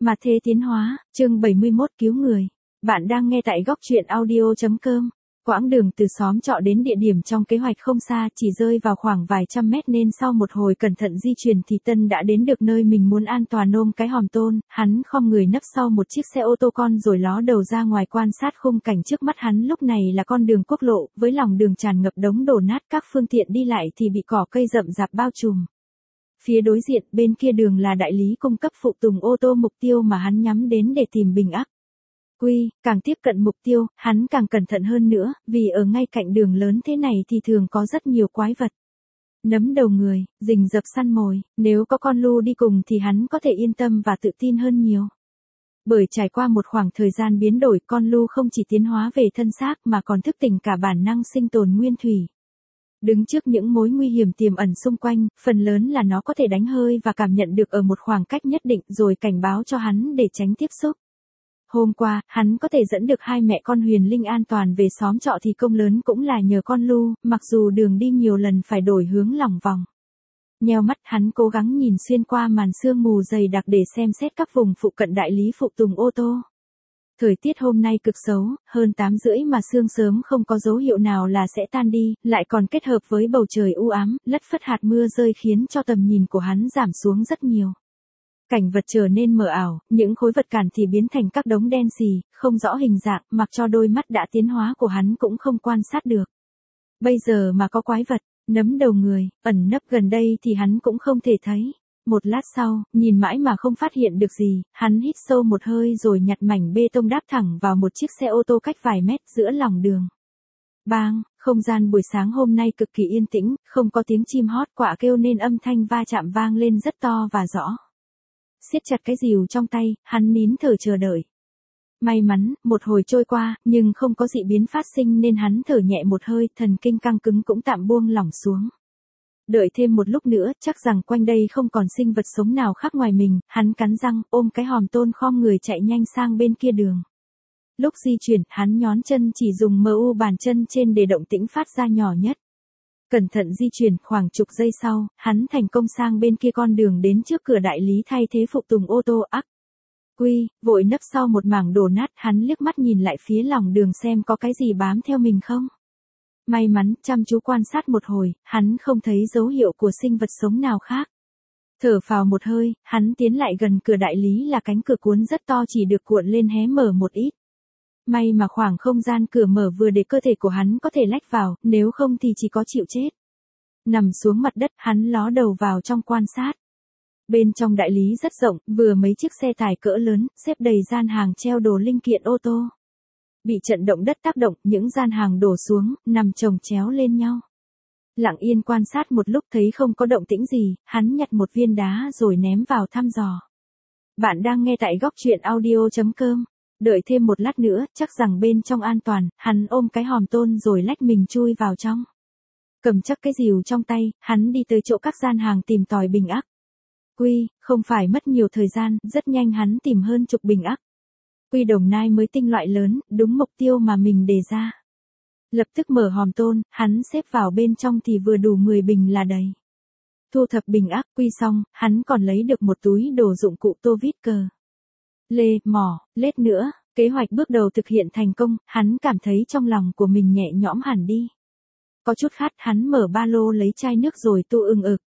Mà thế tiến hóa, chương 71 cứu người. Bạn đang nghe tại góc truyện audio.com. Quãng đường từ xóm trọ đến địa điểm trong kế hoạch không xa, chỉ rơi vào khoảng vài trăm mét nên sau một hồi cẩn thận di chuyển thì Tân đã đến được nơi mình muốn an toàn ôm cái hòm tôn. Hắn khom người nấp sau một chiếc xe ô tô con rồi ló đầu ra ngoài quan sát khung cảnh trước mắt hắn. Lúc này là con đường quốc lộ, với lòng đường tràn ngập đống đổ nát, các phương tiện đi lại thì bị cỏ cây rậm rạp bao trùm. Phía đối diện bên kia đường là đại lý cung cấp phụ tùng ô tô, mục tiêu mà hắn nhắm đến để tìm bình ắc quy. Càng tiếp cận mục tiêu, hắn càng cẩn thận hơn nữa, vì ở ngay cạnh đường lớn thế này thì thường có rất nhiều quái vật. Nấm đầu người, rình rập săn mồi, nếu có con Lu đi cùng thì hắn có thể yên tâm và tự tin hơn nhiều. Bởi trải qua một khoảng thời gian biến đổi, con Lu không chỉ tiến hóa về thân xác mà còn thức tỉnh cả bản năng sinh tồn nguyên thủy. Đứng trước những mối nguy hiểm tiềm ẩn xung quanh, phần lớn là nó có thể đánh hơi và cảm nhận được ở một khoảng cách nhất định rồi cảnh báo cho hắn để tránh tiếp xúc. Hôm qua, hắn có thể dẫn được hai mẹ con Huyền Linh an toàn về xóm trọ thì công lớn cũng là nhờ con Lu, mặc dù đường đi nhiều lần phải đổi hướng lòng vòng. Nheo mắt, hắn cố gắng nhìn xuyên qua màn sương mù dày đặc để xem xét các vùng phụ cận đại lý phụ tùng ô tô. Thời tiết hôm nay cực xấu, hơn 8:30 mà sương sớm không có dấu hiệu nào là sẽ tan đi, lại còn kết hợp với bầu trời u ám, lất phất hạt mưa rơi khiến cho tầm nhìn của hắn giảm xuống rất nhiều. Cảnh vật trở nên mờ ảo, những khối vật cản thì biến thành các đống đen xì, không rõ hình dạng, mặc cho đôi mắt đã tiến hóa của hắn cũng không quan sát được. Bây giờ mà có quái vật, nấm đầu người, ẩn nấp gần đây thì hắn cũng không thể thấy. Một lát sau, nhìn mãi mà không phát hiện được gì, hắn hít sâu một hơi rồi nhặt mảnh bê tông đáp thẳng vào một chiếc xe ô tô cách vài mét giữa lòng đường. Bang, không gian buổi sáng hôm nay cực kỳ yên tĩnh, không có tiếng chim hót quạ kêu nên âm thanh va chạm vang lên rất to và rõ. Siết chặt cái rìu trong tay, hắn nín thở chờ đợi. May mắn, một hồi trôi qua, nhưng không có dị biến phát sinh nên hắn thở nhẹ một hơi, thần kinh căng cứng cũng tạm buông lỏng xuống. Đợi thêm một lúc nữa, chắc rằng quanh đây không còn sinh vật sống nào khác ngoài mình, hắn cắn răng, ôm cái hòm tôn khom người chạy nhanh sang bên kia đường. Lúc di chuyển, hắn nhón chân chỉ dùng bàn chân trên để động tĩnh phát ra nhỏ nhất. Cẩn thận di chuyển, khoảng chục giây sau, hắn thành công sang bên kia con đường đến trước cửa đại lý thay thế phụ tùng ô tô ắc quy, vội nấp sau một mảng đổ nát, hắn liếc mắt nhìn lại phía lòng đường xem có cái gì bám theo mình không. May mắn, chăm chú quan sát một hồi, hắn không thấy dấu hiệu của sinh vật sống nào khác. Thở phào một hơi, hắn tiến lại gần cửa đại lý là cánh cửa cuốn rất to chỉ được cuộn lên hé mở một ít. May mà khoảng không gian cửa mở vừa để cơ thể của hắn có thể lách vào, nếu không thì chỉ có chịu chết. Nằm xuống mặt đất, hắn ló đầu vào trong quan sát. Bên trong đại lý rất rộng, vừa mấy chiếc xe tải cỡ lớn, xếp đầy gian hàng treo đồ linh kiện ô tô. Bị trận động đất tác động, những gian hàng đổ xuống, nằm chồng chéo lên nhau. Lặng yên quan sát một lúc thấy không có động tĩnh gì, hắn nhặt một viên đá rồi ném vào thăm dò. Bạn đang nghe tại góc truyện audio.com. Đợi thêm một lát nữa, chắc rằng bên trong an toàn, hắn ôm cái hòm tôn rồi lách mình chui vào trong. Cầm chắc cái rìu trong tay, hắn đi tới chỗ các gian hàng tìm tòi bình ắc quy, không phải mất nhiều thời gian, rất nhanh hắn tìm hơn chục bình ắc quy Đồng Nai mới tinh loại lớn, đúng mục tiêu mà mình đề ra. Lập tức mở hòm tôn, hắn xếp vào bên trong thì vừa đủ 10 bình là đầy. Thu thập bình ắc quy xong, hắn còn lấy được một túi đồ dụng cụ tô vít cờ lê, mỏ, lết nữa. Kế hoạch bước đầu thực hiện thành công, hắn cảm thấy trong lòng của mình nhẹ nhõm hẳn đi. Có chút khát, hắn mở ba lô lấy chai nước rồi tu ưng ực.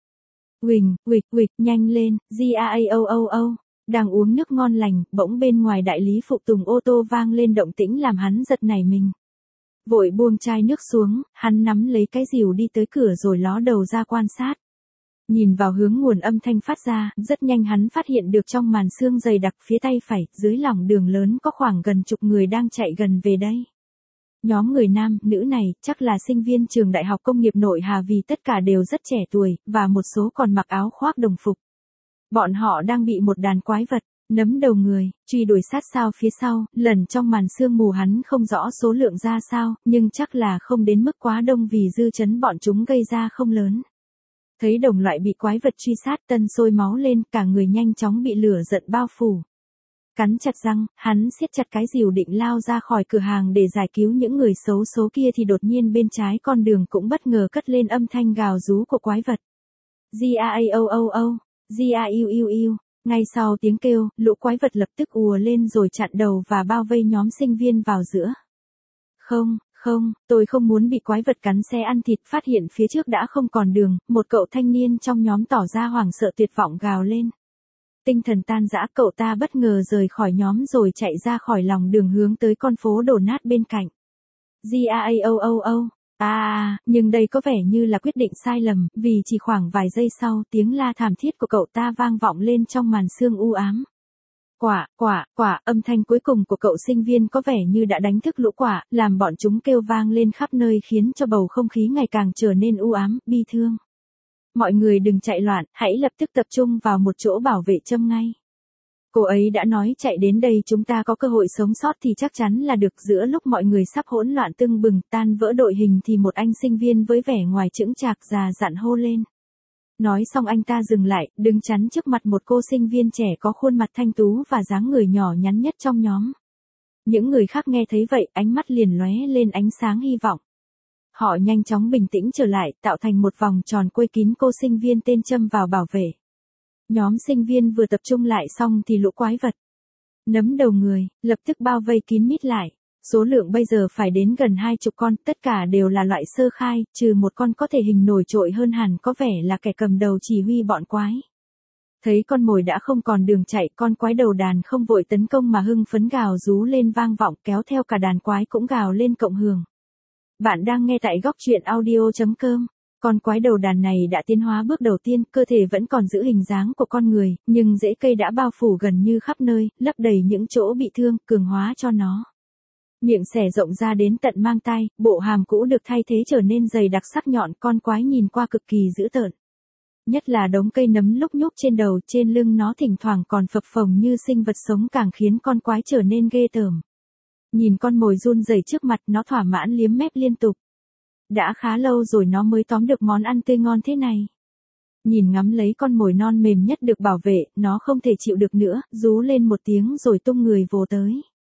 Huỵch, nhanh lên, GAAOOO. Đang uống nước ngon lành, bỗng bên ngoài đại lý phụ tùng ô tô vang lên động tĩnh làm hắn giật nảy mình. Vội buông chai nước xuống, hắn nắm lấy cái rìu đi tới cửa rồi ló đầu ra quan sát. Nhìn vào hướng nguồn âm thanh phát ra, rất nhanh hắn phát hiện được trong màn sương dày đặc phía tay phải, dưới lòng đường lớn có khoảng gần chục người đang chạy gần về đây. Nhóm người nam, nữ này, chắc là sinh viên trường Đại học Công nghiệp Nội Hà vì tất cả đều rất trẻ tuổi, và một số còn mặc áo khoác đồng phục. Bọn họ đang bị một đàn quái vật, nấm đầu người, truy đuổi sát sao phía sau, lần trong màn sương mù hắn không rõ số lượng ra sao, nhưng chắc là không đến mức quá đông vì dư chấn bọn chúng gây ra không lớn. Thấy đồng loại bị quái vật truy sát, Tân sôi máu lên, cả người nhanh chóng bị lửa giận bao phủ. Cắn chặt răng, hắn siết chặt cái rìu định lao ra khỏi cửa hàng để giải cứu những người xấu số kia thì đột nhiên bên trái con đường cũng bất ngờ cất lên âm thanh gào rú của quái vật. GAAOOO, GAUUU, Ngay sau tiếng kêu, lũ quái vật lập tức ùa lên rồi chặn đầu và bao vây nhóm sinh viên vào giữa. Không, không, tôi không muốn bị quái vật cắn xé ăn thịt. Phát hiện phía trước đã không còn đường, một cậu thanh niên trong nhóm tỏ ra hoảng sợ tuyệt vọng gào lên. Tinh thần tan rã, cậu ta bất ngờ rời khỏi nhóm rồi chạy ra khỏi lòng đường hướng tới con phố đổ nát bên cạnh. Nhưng đây có vẻ như là quyết định sai lầm, vì chỉ khoảng vài giây sau, tiếng la thảm thiết của cậu ta vang vọng lên trong màn sương u ám. Âm thanh cuối cùng của cậu sinh viên có vẻ như đã đánh thức lũ quạ, làm bọn chúng kêu vang lên khắp nơi khiến cho bầu không khí ngày càng trở nên u ám, bi thương. Mọi người đừng chạy loạn, hãy lập tức tập trung vào một chỗ bảo vệ Trâm ngay. Cô ấy đã nói chạy đến đây chúng ta có cơ hội sống sót thì chắc chắn là được. Giữa lúc mọi người sắp hỗn loạn tưng bừng tan vỡ đội hình thì một anh sinh viên với vẻ ngoài chững chạc già dặn hô lên. Nói xong anh ta dừng lại, đứng chắn trước mặt một cô sinh viên trẻ có khuôn mặt thanh tú và dáng người nhỏ nhắn nhất trong nhóm. Những người khác nghe thấy vậy, ánh mắt liền lóe lên ánh sáng hy vọng. Họ nhanh chóng bình tĩnh trở lại, tạo thành một vòng tròn quây kín cô sinh viên tên Trâm vào bảo vệ. Nhóm sinh viên vừa tập trung lại xong thì lũ quái vật nấm đầu người, lập tức bao vây kín mít lại. Số lượng bây giờ phải đến gần 20 con, tất cả đều là loại sơ khai, trừ một con có thể hình nổi trội hơn hẳn, có vẻ là kẻ cầm đầu chỉ huy bọn quái. Thấy con mồi đã không còn đường chạy, con quái đầu đàn không vội tấn công mà hưng phấn gào rú lên vang vọng, kéo theo cả đàn quái cũng gào lên cộng hưởng. Bạn đang nghe tại góc truyện audio.com. Con quái đầu đàn này đã tiến hóa bước đầu tiên, cơ thể vẫn còn giữ hình dáng của con người, nhưng rễ cây đã bao phủ gần như khắp nơi, lấp đầy những chỗ bị thương, cường hóa cho nó. Miệng xẻ rộng ra đến tận mang tai, bộ hàm cũ được thay thế trở nên dày đặc sắc nhọn, con quái nhìn qua cực kỳ dữ tợn. Nhất là đống cây nấm lúc nhúc trên đầu, trên lưng nó thỉnh thoảng còn phập phồng như sinh vật sống càng khiến con quái trở nên ghê tởm. Nhìn con mồi run rẩy trước mặt, nó thỏa mãn liếm mép liên tục. Đã khá lâu rồi nó mới tóm được món ăn tươi ngon thế này. Nhìn ngắm lấy con mồi non mềm nhất được bảo vệ, nó không thể chịu được nữa, rú lên một tiếng rồi tung người vồ tới.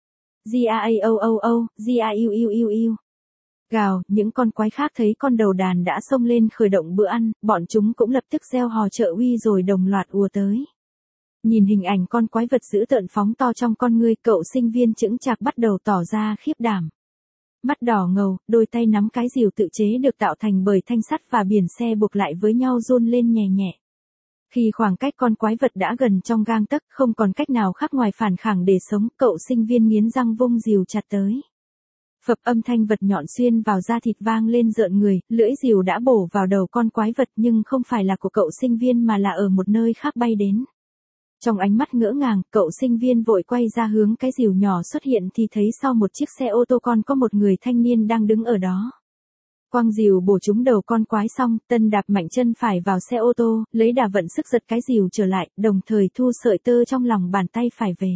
Gào, những con quái khác thấy con đầu đàn đã xông lên khởi động bữa ăn, bọn chúng cũng lập tức reo hò trợ uy rồi đồng loạt ùa tới. Nhìn hình ảnh con quái vật dữ tợn phóng to trong con ngươi, cậu sinh viên chững chạc bắt đầu tỏ ra khiếp đảm. Mắt đỏ ngầu, đôi tay nắm cái rìu tự chế được tạo thành bởi thanh sắt và biển xe buộc lại với nhau run lên nhẹ nhẹ. Khi khoảng cách con quái vật đã gần trong gang tấc, không còn cách nào khác ngoài phản kháng để sống, cậu sinh viên nghiến răng vung rìu chặt tới. Phập, âm thanh vật nhọn xuyên vào da thịt vang lên rợn người, lưỡi rìu đã bổ vào đầu con quái vật nhưng không phải là của cậu sinh viên mà là ở một nơi khác bay đến. Trong ánh mắt ngỡ ngàng, cậu sinh viên vội quay ra hướng cái rìu nhỏ xuất hiện thì thấy sau một chiếc xe ô tô con có một người thanh niên đang đứng ở đó. Quăng rìu bổ trúng đầu con quái xong, Tân đạp mạnh chân phải vào xe ô tô, lấy đà vận sức giật cái rìu trở lại, đồng thời thu sợi tơ trong lòng bàn tay phải về.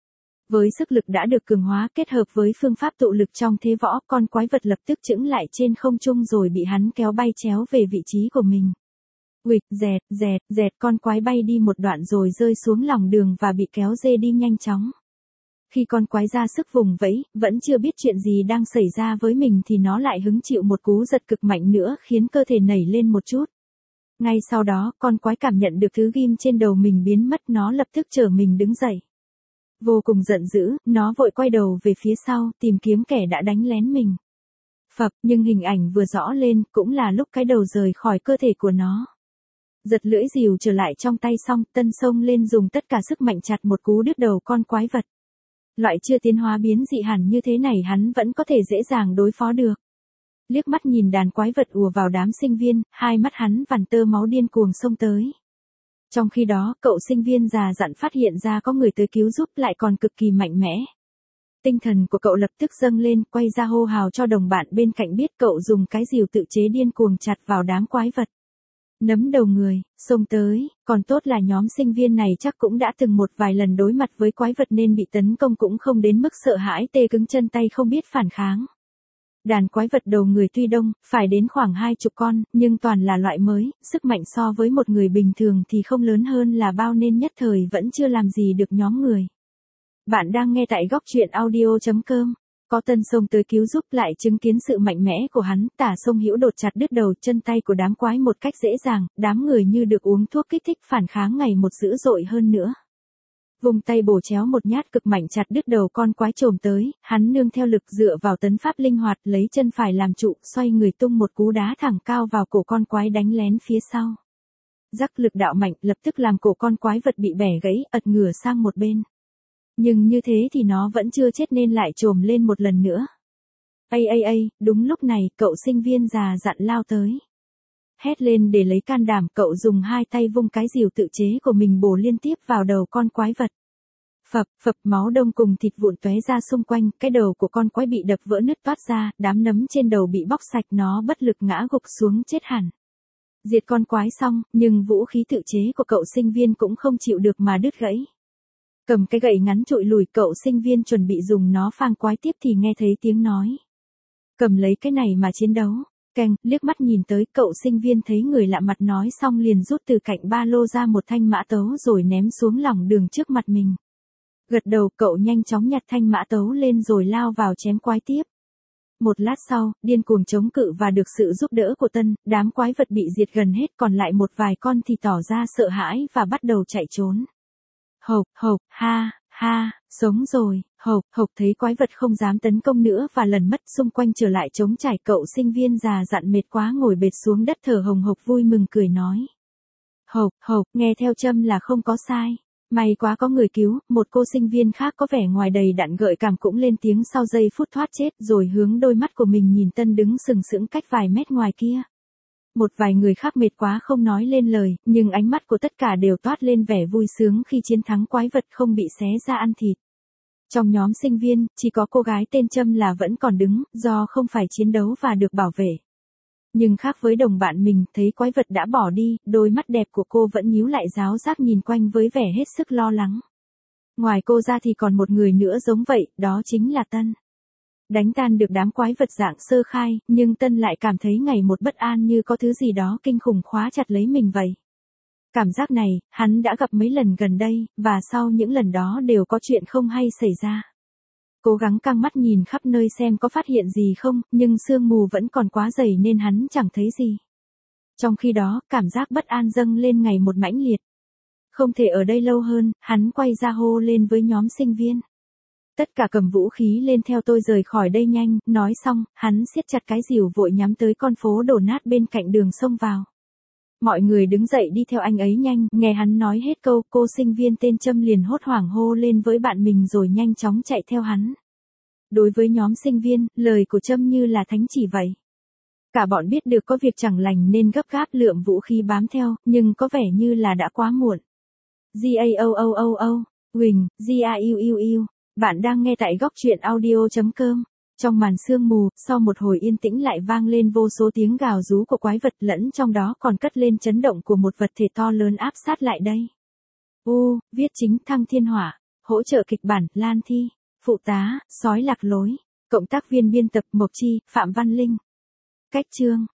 Với sức lực đã được cường hóa kết hợp với phương pháp tụ lực trong thế võ, con quái vật lập tức chững lại trên không trung rồi bị hắn kéo bay chéo về vị trí của mình. Uịch, dẹt, con quái bay đi một đoạn rồi rơi xuống lòng đường và bị kéo dê đi nhanh chóng. Khi con quái ra sức vùng vẫy, vẫn chưa biết chuyện gì đang xảy ra với mình thì nó lại hứng chịu một cú giật cực mạnh nữa khiến cơ thể nảy lên một chút. Ngay sau đó, con quái cảm nhận được thứ ghim trên đầu mình biến mất, nó lập tức trở mình đứng dậy. Vô cùng giận dữ, nó vội quay đầu về phía sau, tìm kiếm kẻ đã đánh lén mình. Phập, nhưng hình ảnh vừa rõ lên, cũng là lúc cái đầu rời khỏi cơ thể của nó. Giật lưỡi rìu trở lại trong tay xong, Tân xông lên dùng tất cả sức mạnh chặt một cú đứt đầu con quái vật. Loại chưa tiến hóa biến dị hẳn như thế này hắn vẫn có thể dễ dàng đối phó được. Liếc mắt nhìn đàn quái vật ùa vào đám sinh viên, hai mắt hắn vằn tơ máu điên cuồng xông tới. Trong khi đó, cậu sinh viên già dặn phát hiện ra có người tới cứu giúp lại còn cực kỳ mạnh mẽ. Tinh thần của cậu lập tức dâng lên, quay ra hô hào cho đồng bạn bên cạnh biết, cậu dùng cái rìu tự chế điên cuồng chặt vào đám quái vật. Nấm đầu người, xông tới, còn tốt là nhóm sinh viên này chắc cũng đã từng một vài lần đối mặt với quái vật nên bị tấn công cũng không đến mức sợ hãi tê cứng chân tay không biết phản kháng. Đàn quái vật đầu người tuy đông, phải đến khoảng 20 con, nhưng toàn là loại mới, sức mạnh so với một người bình thường thì không lớn hơn là bao nên nhất thời vẫn chưa làm gì được nhóm người. Bạn đang nghe tại góc truyện audio.com. Có Tân xông tới cứu giúp lại chứng kiến sự mạnh mẽ của hắn, Tả Sông Hữu đột chặt đứt đầu chân tay của đám quái một cách dễ dàng, đám người như được uống thuốc kích thích phản kháng ngày một dữ dội hơn nữa. Vùng tay bổ chéo một nhát cực mạnh chặt đứt đầu con quái trồm tới, hắn nương theo lực dựa vào tấn pháp linh hoạt lấy chân phải làm trụ, xoay người tung một cú đá thẳng cao vào cổ con quái đánh lén phía sau. Rắc lực đạo mạnh lập tức làm cổ con quái vật bị bẻ gãy, ật ngửa sang một bên. Nhưng như thế thì nó vẫn chưa chết nên lại trồm lên một lần nữa. Đúng lúc này, cậu sinh viên già dặn lao tới. Hét lên để lấy can đảm, cậu dùng hai tay vung cái rìu tự chế của mình bổ liên tiếp vào đầu con quái vật. Phập, máu đông cùng thịt vụn tóe ra xung quanh, cái đầu của con quái bị đập vỡ nứt toát ra, đám nấm trên đầu bị bóc sạch, nó bất lực ngã gục xuống chết hẳn. Diệt con quái xong, nhưng vũ khí tự chế của cậu sinh viên cũng không chịu được mà đứt gãy. Cầm cái gậy ngắn trụi lùi, cậu sinh viên chuẩn bị dùng nó phang quái tiếp thì nghe thấy tiếng nói. Cầm lấy cái này mà chiến đấu. Keng, liếc mắt nhìn tới, cậu sinh viên thấy người lạ mặt nói xong liền rút từ cạnh ba lô ra một thanh mã tấu rồi ném xuống lòng đường trước mặt mình. Gật đầu, cậu nhanh chóng nhặt thanh mã tấu lên rồi lao vào chém quái tiếp. Một lát sau, điên cuồng chống cự và được sự giúp đỡ của Tân, đám quái vật bị diệt gần hết, còn lại một vài con thì tỏ ra sợ hãi và bắt đầu chạy trốn. Hộc, ha, sống rồi, hộc thấy quái vật không dám tấn công nữa và lần mất xung quanh trở lại trống trải, cậu sinh viên già dặn mệt quá ngồi bệt xuống đất thở hồng hộc vui mừng cười nói. Hộc, nghe theo châm là không có sai. May quá có người cứu, một cô sinh viên khác có vẻ ngoài đầy đặn gợi cảm cũng lên tiếng sau giây phút thoát chết rồi hướng đôi mắt của mình nhìn Tân đứng sừng sững cách vài mét ngoài kia. Một vài người khác mệt quá không nói lên lời, nhưng ánh mắt của tất cả đều toát lên vẻ vui sướng khi chiến thắng quái vật không bị xé ra ăn thịt. Trong nhóm sinh viên, chỉ có cô gái tên Trâm là vẫn còn đứng, do không phải chiến đấu và được bảo vệ. Nhưng khác với đồng bạn mình, thấy quái vật đã bỏ đi, đôi mắt đẹp của cô vẫn nhíu lại ráo rác nhìn quanh với vẻ hết sức lo lắng. Ngoài cô ra thì còn một người nữa giống vậy, đó chính là Tân. Đánh tan được đám quái vật dạng sơ khai, nhưng Tân lại cảm thấy ngày một bất an như có thứ gì đó kinh khủng khóa chặt lấy mình vậy. Cảm giác này, hắn đã gặp mấy lần gần đây, và sau những lần đó đều có chuyện không hay xảy ra. Cố gắng căng mắt nhìn khắp nơi xem có phát hiện gì không, nhưng sương mù vẫn còn quá dày nên hắn chẳng thấy gì. Trong khi đó, cảm giác bất an dâng lên ngày một mãnh liệt. Không thể ở đây lâu hơn, hắn quay ra hô lên với nhóm sinh viên. Tất cả cầm vũ khí lên theo tôi rời khỏi đây nhanh, nói xong, hắn siết chặt cái rìu vội nhắm tới con phố đổ nát bên cạnh đường xông vào. Mọi người đứng dậy đi theo anh ấy nhanh, nghe hắn nói hết câu, cô sinh viên tên Trâm liền hốt hoảng hô lên với bạn mình rồi nhanh chóng chạy theo hắn. Đối với nhóm sinh viên, lời của Trâm như là thánh chỉ vậy. Cả bọn biết được có việc chẳng lành nên gấp gáp lượm vũ khí bám theo, nhưng có vẻ như là đã quá muộn. Huỳnh, bạn đang nghe tại góc truyện audio.com. Trong màn sương mù, sau một hồi yên tĩnh lại vang lên vô số tiếng gào rú của quái vật, lẫn trong đó còn cất lên chấn động của một vật thể to lớn áp sát lại đây. Viết chính Thăng Thiên Hỏa, hỗ trợ kịch bản, Lan Thi, phụ tá, Sói Lạc Lối, cộng tác viên biên tập Mộc Chi, Phạm Văn Linh. Cách chương